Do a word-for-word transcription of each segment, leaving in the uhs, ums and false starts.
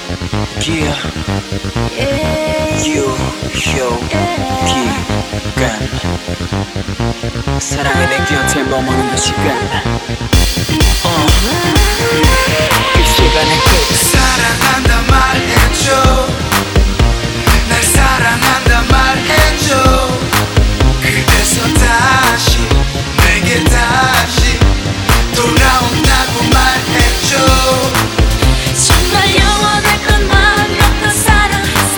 Yeah, 유효기간 사랑의 내 곁에 머무는 그 시간 어. 그 시간에 그 사랑한다 말해줘 날 사랑한다 말해줘 그래서 다시 내게 다시 돌아온다고 말해줘 정말 영원할 것만 같던 사랑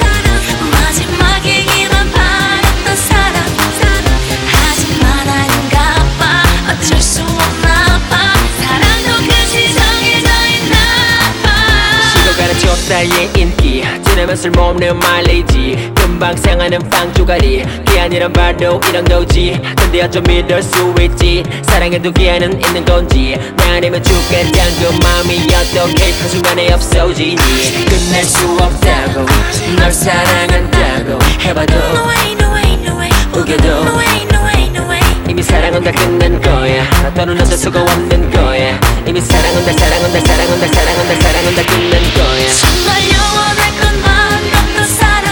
마지막이기만 바랬던 사랑 하지만 아닌가 봐 어쩔 수 없나 봐 사랑도 끝이 정해져 있나 봐 식어가는 좁쌀의 인기 지나면 쓸모없는 말리지 금방 상하는 빵조가리 기한이란 바로 이런 거지 근데 어쩜 믿을 수 있지 사랑에도 기한은 있는 건지 나 아니면 죽겠다는 그 마음이 어떻게 한순간에 없어지니 끝낼 수 없다고 널 사랑한다고 해봐도 No way no way no way 우겨도 No way no way no way 이미 사랑은 다 끝난 거야 더는 어쩔 수가 없는 거야 이미 사랑은 다 사랑은 다 사랑은 다 사랑은 다 사랑은 다 끝난 거야 정말 영원할 것만 같던 사랑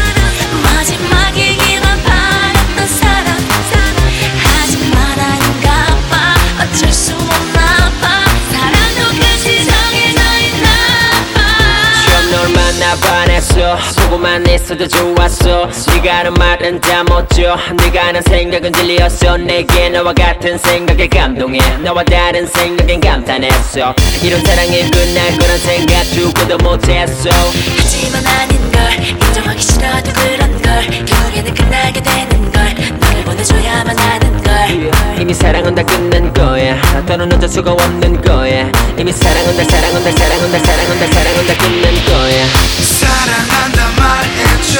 마지막이기만 바랬던 사랑 하지만 아닌가 봐 어쩔 수 없나 봐 사랑도 끝이 정해져 있나 봐 처음 널 만나 반했어 보고만 있어도 좋았어 네가 하는 말은 다 멋져 네가 하는 생각은 진리였어 내게 너와 같은 생각에 감동해 너와 다른 생각엔 감탄했어 이런 사랑이 끝날 거란 생각 죽어도 못했어 하지만 아닌 걸 인정하기 싫어도 그런 걸 결국에는 끝나게 되는 걸 너를 보내줘야만 하는 걸 이미 사랑은 다 끝난 거야 더는 어쩔 수가 없는 거야 이미 사랑은 다 사랑은 다 사랑은 다 사랑은 다 사랑은 다 끝난 거야 사랑한다 말해줘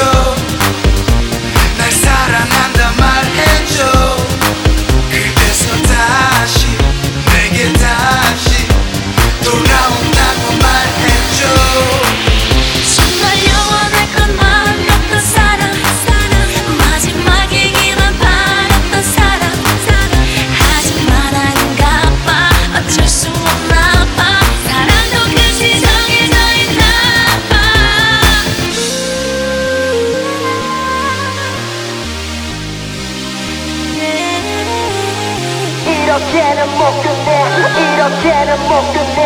날 사랑한다 말해줘 그래서 다시 내게 다시 돌아온다고 말해줘 정말 영원할 것만 같던 사랑 마지막이기만 바랬던 사랑 하지만 아닌가 봐 어쩔 수 없나 봐 사랑도 끝이 정해져 있나 봐 이렇게는 못 끝내 이렇게는 못 끝내